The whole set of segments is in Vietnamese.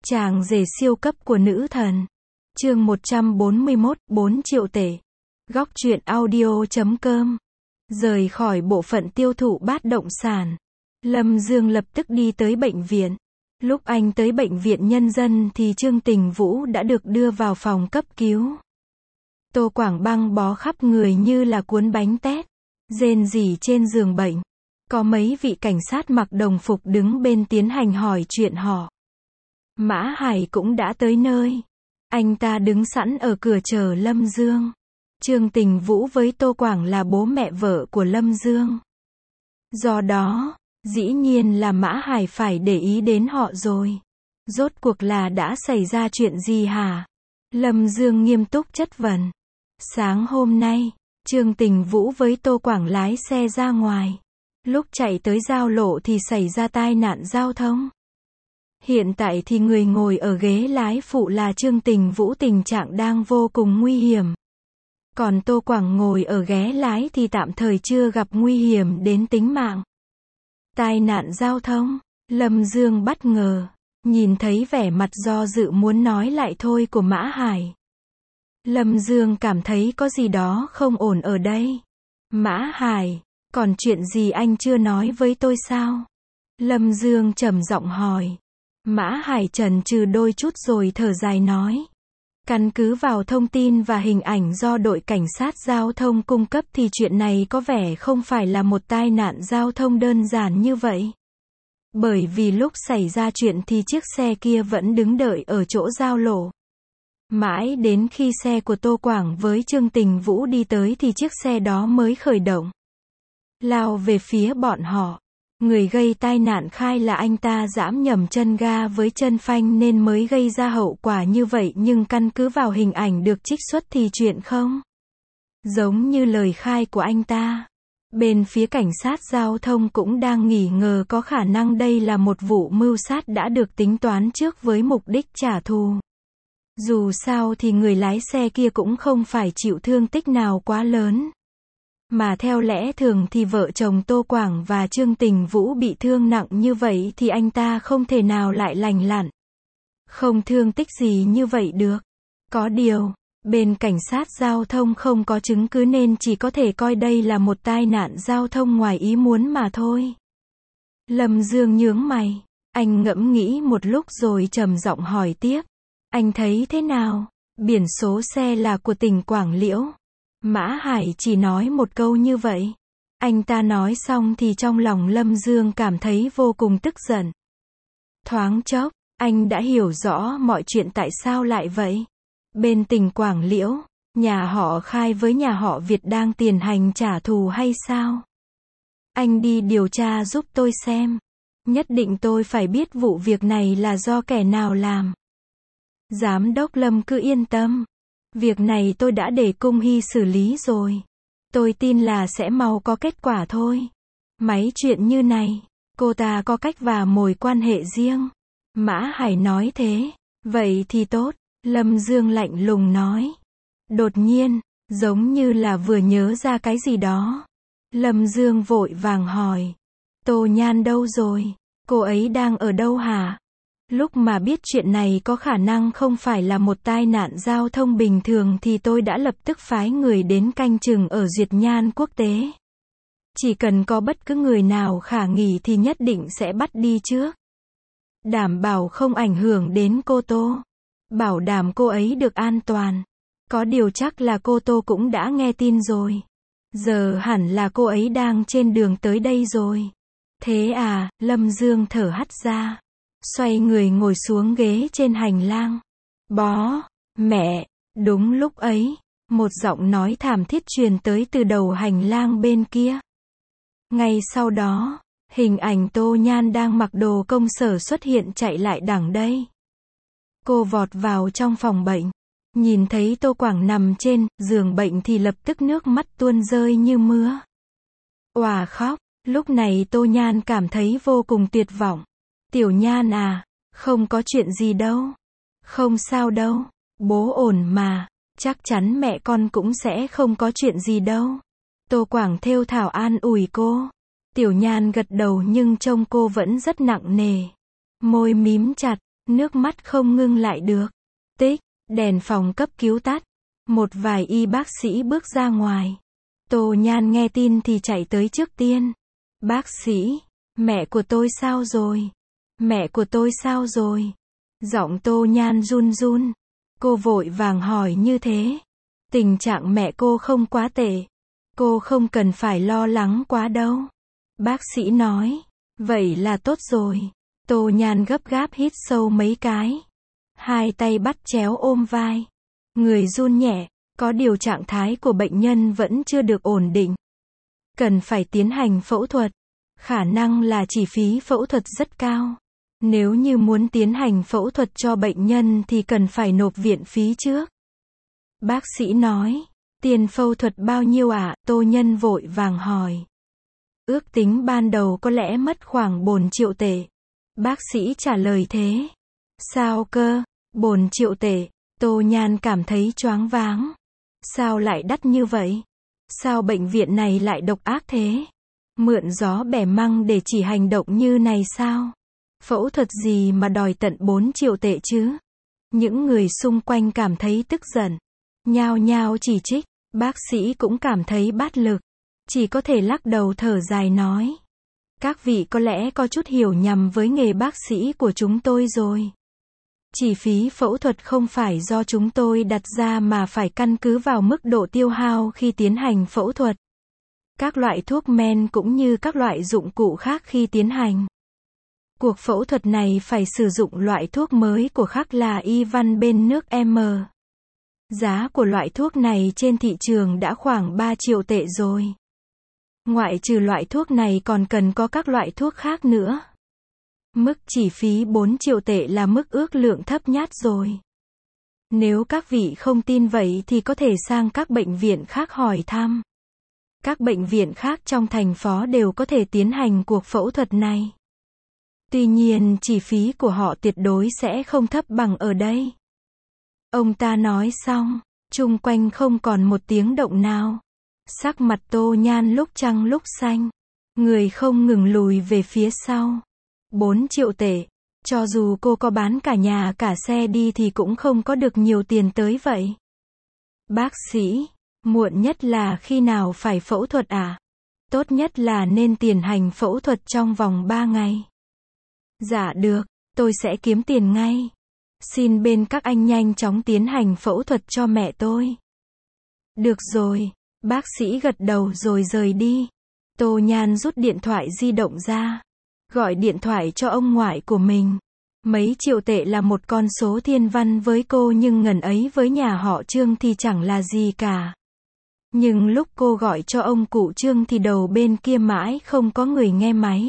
Chàng rể siêu cấp của nữ thần. Chương 141, 4 triệu tệ. Góc truyện audio.com. Rời khỏi bộ phận tiêu thụ bát động sản, Lâm Dương lập tức đi tới bệnh viện. Lúc anh tới bệnh viện nhân dân thì Trương Tình Vũ đã được đưa vào phòng cấp cứu. Tô Quảng băng bó khắp người như là cuốn bánh tét, rên rỉ trên giường bệnh. Có mấy vị cảnh sát mặc đồng phục đứng bên tiến hành hỏi chuyện họ. Mã Hải cũng đã tới nơi. Anh ta đứng sẵn ở cửa chờ Lâm Dương. Trương Tình Vũ với Tô Quảng là bố mẹ vợ của Lâm Dương. Do đó, dĩ nhiên là Mã Hải phải để ý đến họ rồi. Rốt cuộc là đã xảy ra chuyện gì hả? Lâm Dương nghiêm túc chất vấn. Sáng hôm nay, Trương Tình Vũ với Tô Quảng lái xe ra ngoài. Lúc chạy tới giao lộ thì xảy ra tai nạn giao thông. Hiện tại thì người ngồi ở ghế lái phụ là Trương Tình Vũ, tình trạng đang vô cùng nguy hiểm. Còn Tô Quảng ngồi ở ghế lái thì tạm thời chưa gặp nguy hiểm đến tính mạng. Tai nạn giao thông, Lâm Dương bất ngờ, nhìn thấy vẻ mặt do dự muốn nói lại thôi của Mã Hải. Lâm Dương cảm thấy có gì đó không ổn ở đây. Mã Hải, còn chuyện gì anh chưa nói với tôi sao? Lâm Dương trầm giọng hỏi. Mã Hải chần chừ đôi chút rồi thở dài nói. Căn cứ vào thông tin và hình ảnh do đội cảnh sát giao thông cung cấp thì chuyện này có vẻ không phải là một tai nạn giao thông đơn giản như vậy. Bởi vì lúc xảy ra chuyện thì chiếc xe kia vẫn đứng đợi ở chỗ giao lộ. Mãi đến khi xe của Tô Quảng với Trương Tình Vũ đi tới thì chiếc xe đó mới khởi động, lao về phía bọn họ. Người gây tai nạn khai là anh ta giẫm nhầm chân ga với chân phanh nên mới gây ra hậu quả như vậy, nhưng căn cứ vào hình ảnh được trích xuất thì chuyện không giống như lời khai của anh ta. Bên phía cảnh sát giao thông cũng đang nghi ngờ có khả năng đây là một vụ mưu sát đã được tính toán trước với mục đích trả thù. Dù sao thì người lái xe kia cũng không phải chịu thương tích nào quá lớn. Mà theo lẽ thường thì vợ chồng Tô Quảng và Trương Tình Vũ bị thương nặng như vậy thì anh ta không thể nào lại lành lặn, không thương tích gì như vậy được. Có điều, bên cảnh sát giao thông không có chứng cứ nên chỉ có thể coi đây là một tai nạn giao thông ngoài ý muốn mà thôi. Lâm Dương nhướng mày, anh ngẫm nghĩ một lúc rồi trầm giọng hỏi tiếp. Anh thấy thế nào? Biển số xe là của tỉnh Quảng Liễu. Mã Hải chỉ nói một câu như vậy. Anh ta nói xong thì trong lòng Lâm Dương cảm thấy vô cùng tức giận. Thoáng chốc, anh đã hiểu rõ mọi chuyện tại sao lại vậy. Bên tỉnh Quảng Liễu, nhà họ Khai với nhà họ Việt đang tiến hành trả thù hay sao? Anh đi điều tra giúp tôi xem. Nhất định tôi phải biết vụ việc này là do kẻ nào làm. Giám đốc Lâm cứ yên tâm. Việc này tôi đã để Cung Hy xử lý rồi. Tôi tin là sẽ mau có kết quả thôi. Mấy chuyện như này, cô ta có cách và mối quan hệ riêng. Mã Hải nói thế. Vậy thì tốt, Lâm Dương lạnh lùng nói. Đột nhiên, giống như là vừa nhớ ra cái gì đó. Lâm Dương vội vàng hỏi. Tô Nhan đâu rồi? Cô ấy đang ở đâu hả? Lúc mà biết chuyện này có khả năng không phải là một tai nạn giao thông bình thường thì tôi đã lập tức phái người đến canh chừng ở Duyệt Nhan Quốc tế. Chỉ cần có bất cứ người nào khả nghi thì nhất định sẽ bắt đi trước. Đảm bảo không ảnh hưởng đến cô Tô. Bảo đảm cô ấy được an toàn. Có điều chắc là cô Tô cũng đã nghe tin rồi. Giờ hẳn là cô ấy đang trên đường tới đây rồi. Thế à, Lâm Dương thở hắt ra. Xoay người ngồi xuống ghế trên hành lang. Bố, mẹ, đúng lúc ấy, một giọng nói thảm thiết truyền tới từ đầu hành lang bên kia. Ngay sau đó, hình ảnh Tô Nhan đang mặc đồ công sở xuất hiện chạy lại đằng đây. Cô vọt vào trong phòng bệnh, nhìn thấy Tô Quảng nằm trên giường bệnh thì lập tức nước mắt tuôn rơi như mưa. Òa khóc, lúc này Tô Nhan cảm thấy vô cùng tuyệt vọng. Tiểu Nhan à, không có chuyện gì đâu. Không sao đâu, bố ổn mà, chắc chắn mẹ con cũng sẽ không có chuyện gì đâu. Tô Quảng thều thào an ủi cô. Tiểu Nhan gật đầu nhưng trông cô vẫn rất nặng nề. Môi mím chặt, Nước mắt không ngưng lại được. Tích, đèn phòng cấp cứu tắt. Một vài y bác sĩ bước ra ngoài. Tô Nhan nghe tin thì chạy tới trước tiên. Bác sĩ, mẹ của tôi sao rồi? Mẹ của tôi sao rồi? Giọng Tô Nhan run run. Cô vội vàng hỏi như thế. Tình trạng mẹ cô không quá tệ. Cô không cần phải lo lắng quá đâu. Bác sĩ nói. Vậy là tốt rồi. Tô Nhan gấp gáp hít sâu mấy cái. Hai tay bắt chéo ôm vai. Người run nhẹ. Có điều trạng thái của bệnh nhân vẫn chưa được ổn định. Cần phải tiến hành phẫu thuật. Khả năng là chi phí phẫu thuật rất cao. Nếu như muốn tiến hành phẫu thuật cho bệnh nhân thì cần phải nộp viện phí trước. Bác sĩ nói. Tiền phẫu thuật bao nhiêu ạ? Tô Nhân vội vàng hỏi. Ước tính ban đầu có lẽ mất khoảng 4 triệu tệ. Bác sĩ trả lời thế. Sao cơ? 4 triệu tệ. Tô Nhan cảm thấy choáng váng. Sao lại đắt như vậy? Sao bệnh viện này lại độc ác thế? Mượn gió bẻ măng để chỉ hành động như này sao? Phẫu thuật gì mà đòi tận 4 triệu tệ chứ? Những người xung quanh cảm thấy tức giận. Nhao nhao chỉ trích. Bác sĩ cũng cảm thấy bát lực. Chỉ có thể lắc đầu thở dài nói. Các vị có lẽ có chút hiểu nhầm với nghề bác sĩ của chúng tôi rồi. Chi phí phẫu thuật không phải do chúng tôi đặt ra mà phải căn cứ vào mức độ tiêu hao khi tiến hành phẫu thuật. Các loại thuốc men cũng như các loại dụng cụ khác khi tiến hành. Cuộc phẫu thuật này phải sử dụng loại thuốc mới của khác là Ivan bên nước M. Giá của loại thuốc này trên thị trường đã khoảng 3 triệu tệ rồi. Ngoại trừ loại thuốc này còn cần có các loại thuốc khác nữa. Mức chi phí 4 triệu tệ là mức ước lượng thấp nhất rồi. Nếu các vị không tin vậy thì có thể sang các bệnh viện khác hỏi thăm. Các bệnh viện khác trong thành phố đều có thể tiến hành cuộc phẫu thuật này. Tuy nhiên chi phí của họ tuyệt đối sẽ không thấp bằng ở đây. Ông ta nói xong, chung quanh không còn một tiếng động nào. Sắc mặt Tô Nhan lúc trắng lúc xanh. Người không ngừng lùi về phía sau. 4 triệu tệ. Cho dù cô có bán cả nhà cả xe đi thì cũng không có được nhiều tiền tới vậy. Bác sĩ, muộn nhất là khi nào phải phẫu thuật à? Tốt nhất là nên tiến hành phẫu thuật trong vòng 3 ngày. Dạ được, tôi sẽ kiếm tiền ngay. Xin bên các anh nhanh chóng tiến hành phẫu thuật cho mẹ tôi. Được rồi, bác sĩ gật đầu rồi rời đi. Tô Nhan rút điện thoại di động ra. Gọi điện thoại cho ông ngoại của mình. Mấy triệu tệ là một con số thiên văn với cô nhưng ngần ấy với nhà họ Trương thì chẳng là gì cả. Nhưng lúc cô gọi cho ông cụ Trương thì đầu bên kia mãi không có người nghe máy.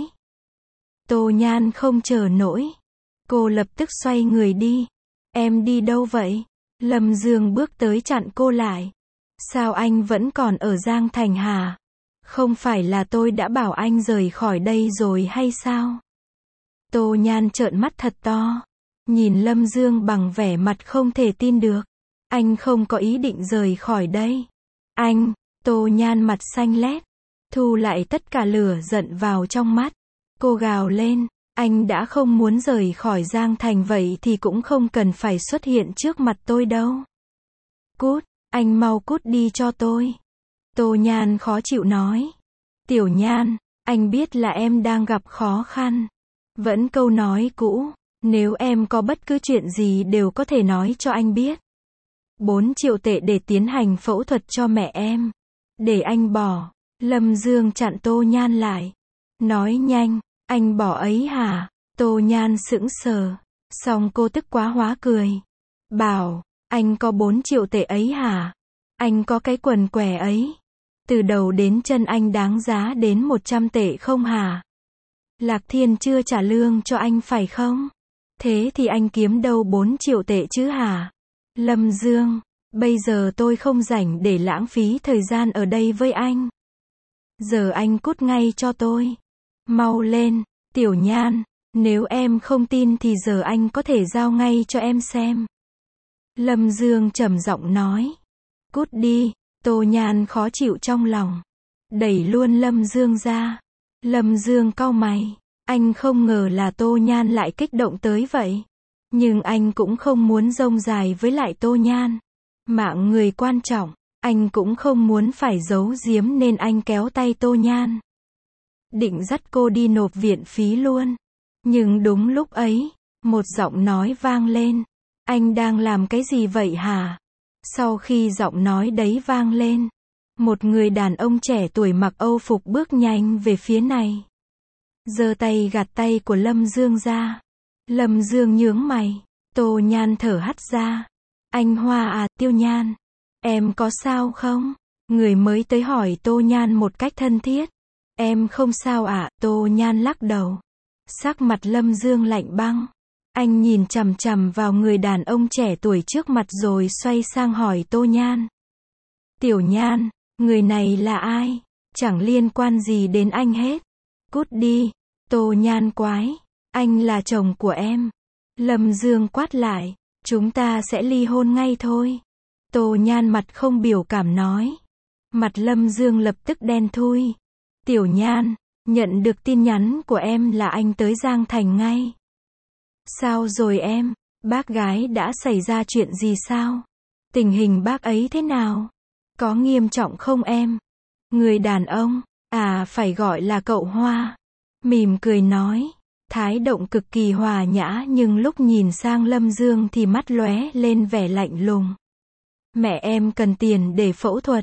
Tô Nhan không chờ nổi. Cô lập tức xoay người đi. Em đi đâu vậy? Lâm Dương bước tới chặn cô lại. Sao anh vẫn còn ở Giang Thành hả? Không phải là tôi đã bảo anh rời khỏi đây rồi hay sao? Tô Nhan trợn mắt thật to. Nhìn Lâm Dương bằng vẻ mặt không thể tin được. Anh không có ý định rời khỏi đây. Anh, Tô Nhan mặt xanh lét. Thu lại tất cả lửa giận vào trong mắt. Cô gào lên. Anh đã không muốn rời khỏi Giang Thành vậy thì cũng không cần phải xuất hiện trước mặt tôi đâu. Cút, anh mau cút đi cho tôi. Tô Nhan khó chịu nói. Tiểu Nhan, anh biết là em đang gặp khó khăn. Vẫn câu nói cũ, nếu em có bất cứ chuyện gì đều có thể nói cho anh biết. 4 triệu tệ để tiến hành phẫu thuật cho mẹ em. Để anh bỏ. Lâm Dương chặn Tô Nhan lại. Nói nhanh, anh bỏ ấy hả? Tô Nhan sững sờ. Xong cô tức quá hóa cười. Bảo, anh có 4 triệu tệ ấy hả? Anh có cái quần què ấy. Từ đầu đến chân anh đáng giá đến 100 tệ không hả? Lạc Thiên chưa trả lương cho anh phải không? Thế thì anh kiếm đâu 4 triệu tệ chứ hả? Lâm Dương, bây giờ tôi không rảnh để lãng phí thời gian ở đây với anh. Giờ anh cút ngay cho tôi. Mau lên, Tiểu Nhan, nếu em không tin thì giờ anh có thể giao ngay cho em xem. Lâm Dương trầm giọng nói. Cút đi. Tô Nhan khó chịu trong lòng. Đẩy luôn Lâm Dương ra. Lâm Dương cau mày. Anh không ngờ là Tô Nhan lại kích động tới vậy. Nhưng anh cũng không muốn rông dài với lại Tô Nhan. Mạng người quan trọng, anh cũng không muốn phải giấu giếm nên anh kéo tay Tô Nhan. Định dắt cô đi nộp viện phí luôn. Nhưng đúng lúc ấy, một giọng nói vang lên. Anh đang làm cái gì vậy hả? Sau khi giọng nói đấy vang lên, một người đàn ông trẻ tuổi mặc Âu phục bước nhanh về phía này. Giơ tay gạt tay của Lâm Dương ra. Lâm Dương nhướng mày. Tô Nhan thở hắt ra. Anh Hoa à, Tiêu Nhan. Em có sao không? Người mới tới hỏi Tô Nhan một cách thân thiết. Em không sao ạ, Tô Nhan lắc đầu. Sắc mặt Lâm Dương lạnh băng. Anh nhìn chằm chằm vào người đàn ông trẻ tuổi trước mặt rồi xoay sang hỏi Tô Nhan. Tiểu Nhan, người này là ai? Chẳng liên quan gì đến anh hết. Cút đi. Tô Nhan quái. Anh là chồng của em. Lâm Dương quát lại. Chúng ta sẽ ly hôn ngay thôi. Tô Nhan mặt không biểu cảm nói. Mặt Lâm Dương lập tức đen thui. Tiểu Nhan, nhận được tin nhắn của em là anh tới Giang Thành ngay. Sao rồi em? Bác gái đã xảy ra chuyện gì sao? Tình hình bác ấy thế nào? Có nghiêm trọng không em? Người đàn ông, phải gọi là cậu Hoa. Mỉm cười nói. Thái độ cực kỳ hòa nhã nhưng lúc nhìn sang Lâm Dương thì mắt lóe lên vẻ lạnh lùng. Mẹ em cần tiền để phẫu thuật.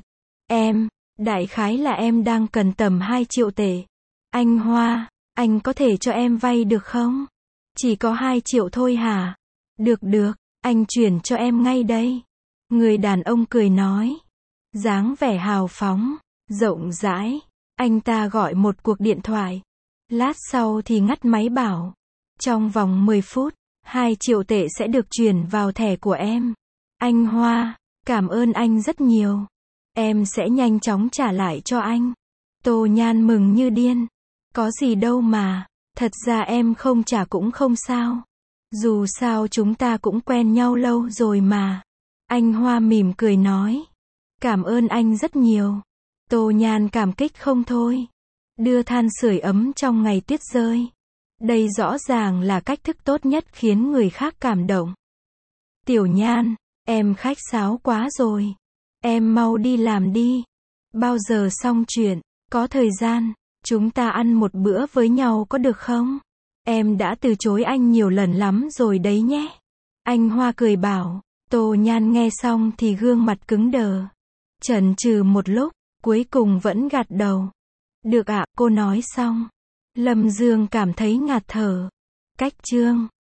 Đại khái là em đang cần tầm 2 triệu tệ. Anh Hoa, anh có thể cho em vay được không? Chỉ có 2 triệu thôi hả? Được, anh chuyển cho em ngay đây. Người đàn ông cười nói. Dáng vẻ hào phóng, rộng rãi. Anh ta gọi một cuộc điện thoại. Lát sau thì ngắt máy bảo. Trong vòng 10 phút, 2 triệu tệ sẽ được chuyển vào thẻ của em. Anh Hoa, cảm ơn anh rất nhiều. Em sẽ nhanh chóng trả lại cho anh. Tô Nhan mừng như điên. Có gì đâu mà, thật ra em không trả cũng không sao. Dù sao chúng ta cũng quen nhau lâu rồi mà. Anh Hoa mỉm cười nói. Cảm ơn anh rất nhiều. Tô Nhan cảm kích không thôi. Đưa than sưởi ấm trong ngày tuyết rơi. Đây rõ ràng là cách thức tốt nhất khiến người khác cảm động. Tiểu Nhan, em khách sáo quá rồi. Em mau đi làm đi. Bao giờ xong chuyện, có thời gian, chúng ta ăn một bữa với nhau có được không? Em đã từ chối anh nhiều lần lắm rồi đấy nhé. Anh Hoa cười bảo. Tô Nhan nghe xong thì gương mặt cứng đờ. Chần chừ một lúc, cuối cùng vẫn gật đầu. Được ạ, cô nói xong. Lâm Dương cảm thấy ngạt thở. Cách chương